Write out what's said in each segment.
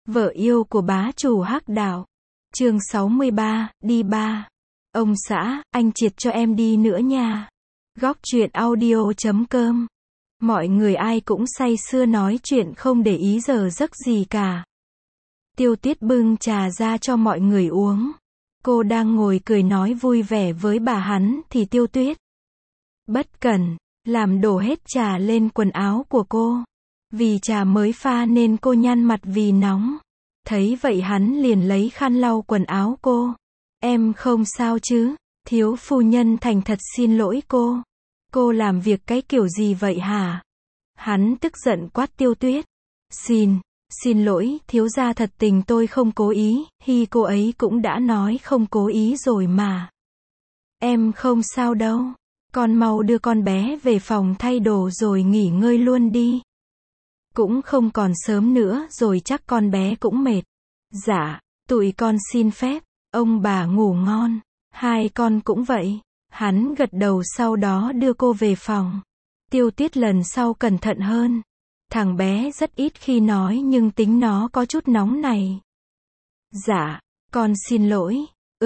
Vợ yêu của bá chủ Hắc Đạo. Chương 63, đi ba. Ông xã, anh triệt cho em đi nữa nha. Góc truyện audio.com. Mọi người ai cũng say sưa nói chuyện không để ý giờ giấc gì cả. Tiêu Tuyết bưng trà ra cho mọi người uống. Cô đang ngồi cười nói vui vẻ với bà hắn thì Tiêu Tuyết bất cẩn làm đổ hết trà lên quần áo của cô. Vì trà mới pha nên cô nhăn mặt vì nóng. Thấy vậy hắn liền lấy khăn lau quần áo cô. Em không sao chứ? Thiếu phu nhân thành thật xin lỗi cô. Cô làm việc cái kiểu gì vậy hả? Hắn tức giận quát Tiêu Tuyết. Xin lỗi, thiếu gia thật tình tôi không cố ý, cô ấy cũng đã nói không cố ý rồi mà. Em không sao đâu. Con mau đưa con bé về phòng thay đồ rồi nghỉ ngơi luôn đi. Cũng không còn sớm nữa rồi chắc con bé cũng mệt. Dạ, tụi con xin phép, ông bà ngủ ngon. Hai con cũng vậy. Hắn gật đầu sau đó đưa cô về phòng. Tiêu Tuyết lần sau cẩn thận hơn. Thằng bé rất ít khi nói nhưng tính nó có chút nóng này. Dạ, con xin lỗi.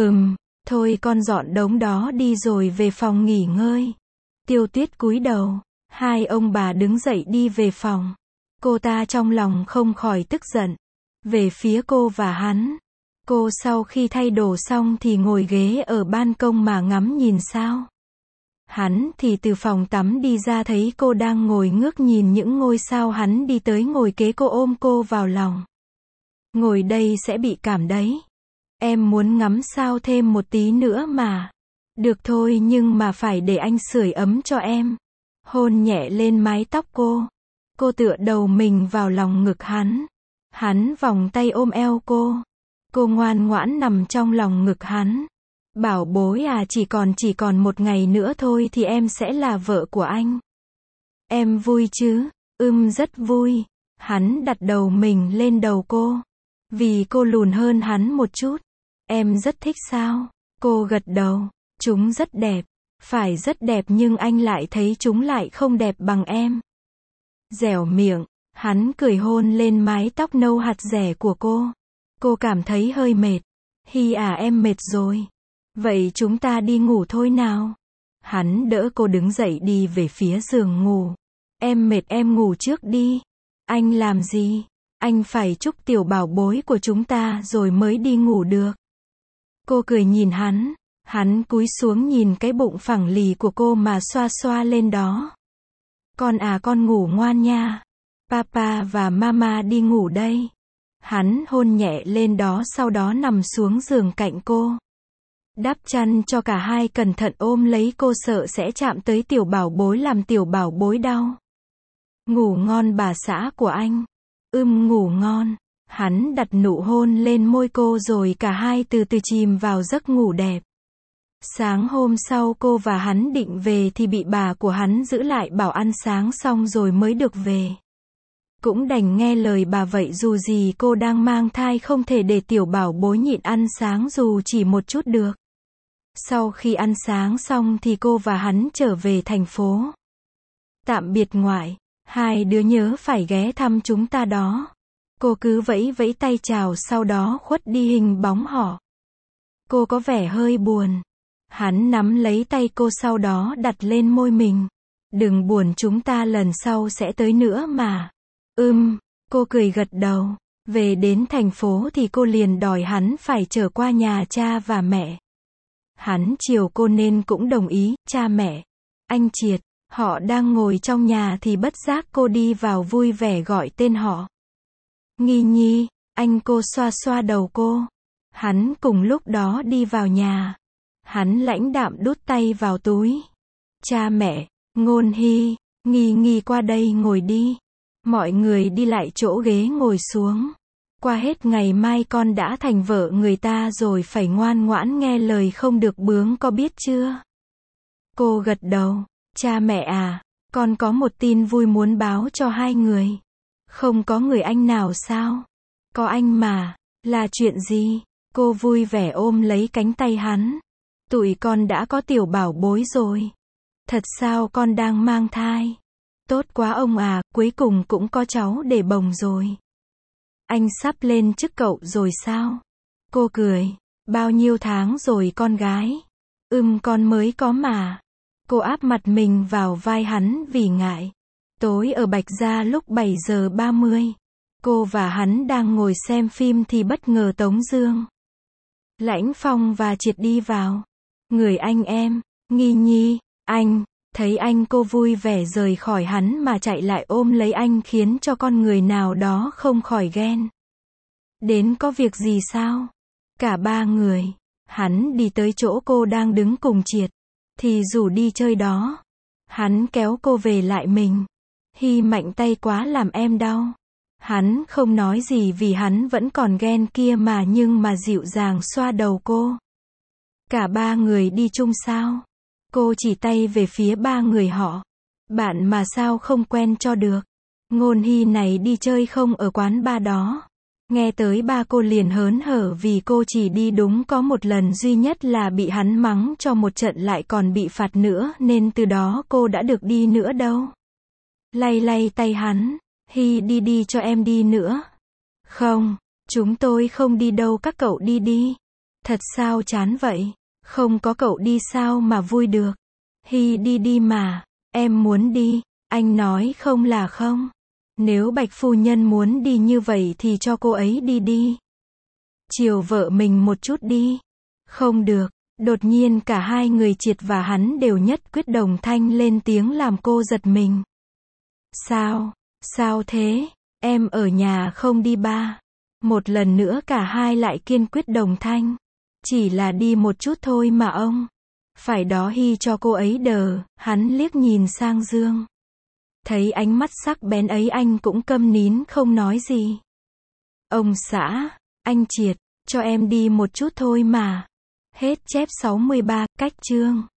Thôi con dọn đống đó đi rồi về phòng nghỉ ngơi. Tiêu Tuyết cúi đầu. Hai ông bà đứng dậy đi về phòng. Cô ta trong lòng không khỏi tức giận. Về phía cô và hắn. Cô sau khi thay đồ xong thì ngồi ghế ở ban công mà ngắm nhìn sao. Hắn thì từ phòng tắm đi ra thấy cô đang ngồi ngước nhìn những ngôi sao, hắn đi tới ngồi kế cô ôm cô vào lòng. Ngồi đây sẽ bị cảm đấy. Em muốn ngắm sao thêm một tí nữa mà. Được thôi nhưng mà phải để anh sưởi ấm cho em. Hôn nhẹ lên mái tóc cô. Cô tựa đầu mình vào lòng ngực hắn. Hắn vòng tay ôm eo cô. Cô ngoan ngoãn nằm trong lòng ngực hắn. Bảo bối à, chỉ còn một ngày nữa thôi thì em sẽ là vợ của anh. Em vui chứ? Rất vui. Hắn đặt đầu mình lên đầu cô. Vì cô lùn hơn hắn một chút. Em rất thích sao? Cô gật đầu. Chúng rất đẹp. Phải rất đẹp nhưng anh lại thấy chúng lại không đẹp bằng em. Dẻo miệng. Hắn cười hôn lên mái tóc nâu hạt rẻ của cô. Cô cảm thấy hơi mệt. Em mệt rồi. Vậy chúng ta đi ngủ thôi nào. Hắn đỡ cô đứng dậy đi về phía giường ngủ. Em mệt em ngủ trước đi. Anh làm gì? Anh phải chúc tiểu bảo bối của chúng ta rồi mới đi ngủ được. Cô cười nhìn hắn. Hắn cúi xuống nhìn cái bụng phẳng lì của cô mà xoa xoa lên đó. Con ngủ ngoan nha. Papa và Mama đi ngủ đây. Hắn hôn nhẹ lên đó sau đó nằm xuống giường cạnh cô. Đắp chăn cho cả hai, cẩn thận ôm lấy cô sợ sẽ chạm tới tiểu bảo bối làm tiểu bảo bối đau. Ngủ ngon bà xã của anh. Ngủ ngon. Hắn đặt nụ hôn lên môi cô rồi cả hai từ từ chìm vào giấc ngủ đẹp. Sáng hôm sau cô và hắn định về thì bị bà của hắn giữ lại bảo ăn sáng xong rồi mới được về. Cũng đành nghe lời bà vậy, dù gì cô đang mang thai không thể để tiểu bảo bối nhịn ăn sáng dù chỉ một chút được. Sau khi ăn sáng xong thì cô và hắn trở về thành phố. Tạm biệt ngoại, hai đứa nhớ phải ghé thăm chúng ta đó. Cô cứ vẫy vẫy tay chào sau đó khuất đi hình bóng họ. Cô có vẻ hơi buồn. Hắn nắm lấy tay cô sau đó đặt lên môi mình. Đừng buồn, chúng ta lần sau sẽ tới nữa mà. Cô cười gật đầu. Về đến thành phố thì cô liền đòi hắn phải trở qua nhà cha và mẹ. Hắn chiều cô nên cũng đồng ý. Cha mẹ, anh Triệt, họ đang ngồi trong nhà thì bất giác cô đi vào vui vẻ gọi tên họ. Nghi Nhi, anh. Cô xoa xoa đầu cô. Hắn cùng lúc đó đi vào nhà. Hắn lãnh đạm đút tay vào túi. Cha mẹ, Ngôn Hy, Nghi qua đây ngồi đi. Mọi người đi lại chỗ ghế ngồi xuống. Qua hết ngày mai con đã thành vợ người ta rồi, phải ngoan ngoãn nghe lời không được bướng, có biết chưa? Cô gật đầu. Cha mẹ à, con có một tin vui muốn báo cho hai người. Không có người anh nào sao? Có anh mà. Là chuyện gì? Cô vui vẻ ôm lấy cánh tay hắn. Tụi con đã có tiểu bảo bối rồi. Thật sao? Con đang mang thai. Tốt quá ông à, cuối cùng cũng có cháu để bồng rồi. Anh sắp lên chức cậu rồi sao? Cô cười. Bao nhiêu tháng rồi con gái? Con mới có mà. Cô áp mặt mình vào vai hắn vì ngại. Tối ở Bạch Gia lúc 7 giờ 30. Cô và hắn đang ngồi xem phim thì bất ngờ Tống Dương, Lãnh Phong và Triệt đi vào. Người anh em, Nghi Nhi, anh, thấy anh cô vui vẻ rời khỏi hắn mà chạy lại ôm lấy anh khiến cho con người nào đó không khỏi ghen. Đến có việc gì sao? Cả ba người, hắn đi tới chỗ cô đang đứng cùng Triệt, thì rủ đi chơi đó. Hắn kéo cô về lại mình. Hy mạnh tay quá làm em đau. Hắn không nói gì vì hắn vẫn còn ghen kia mà nhưng mà dịu dàng xoa đầu cô. Cả ba người đi chung sao? Cô chỉ tay về phía ba người họ. Bạn mà sao không quen cho được. Ngôn Hy này đi chơi không ở quán bar đó. Nghe tới ba cô liền hớn hở vì cô chỉ đi đúng có một lần duy nhất là bị hắn mắng cho một trận lại còn bị phạt nữa nên từ đó cô đã được đi nữa đâu. Lay lay tay hắn. Hy đi đi cho em đi nữa. Không, chúng tôi không đi đâu các cậu đi đi. Thật sao chán vậy? Không có cậu đi sao mà vui được. Hy đi đi mà, em muốn đi, anh nói không là không. Nếu Bạch phu nhân muốn đi như vậy thì cho cô ấy đi đi. Chiều vợ mình một chút đi. Không được, đột nhiên cả hai người Triệt và hắn đều nhất quyết đồng thanh lên tiếng làm cô giật mình. Sao? Sao thế? Em ở nhà không đi ba. Một lần nữa cả hai lại kiên quyết đồng thanh. Chỉ là đi một chút thôi mà ông. Phải đó Hy cho cô ấy đờ, hắn liếc nhìn sang Dương. Thấy ánh mắt sắc bén ấy anh cũng câm nín không nói gì. Ông xã, anh Triệt, cho em đi một chút thôi mà. Hết chép 63, cách chương.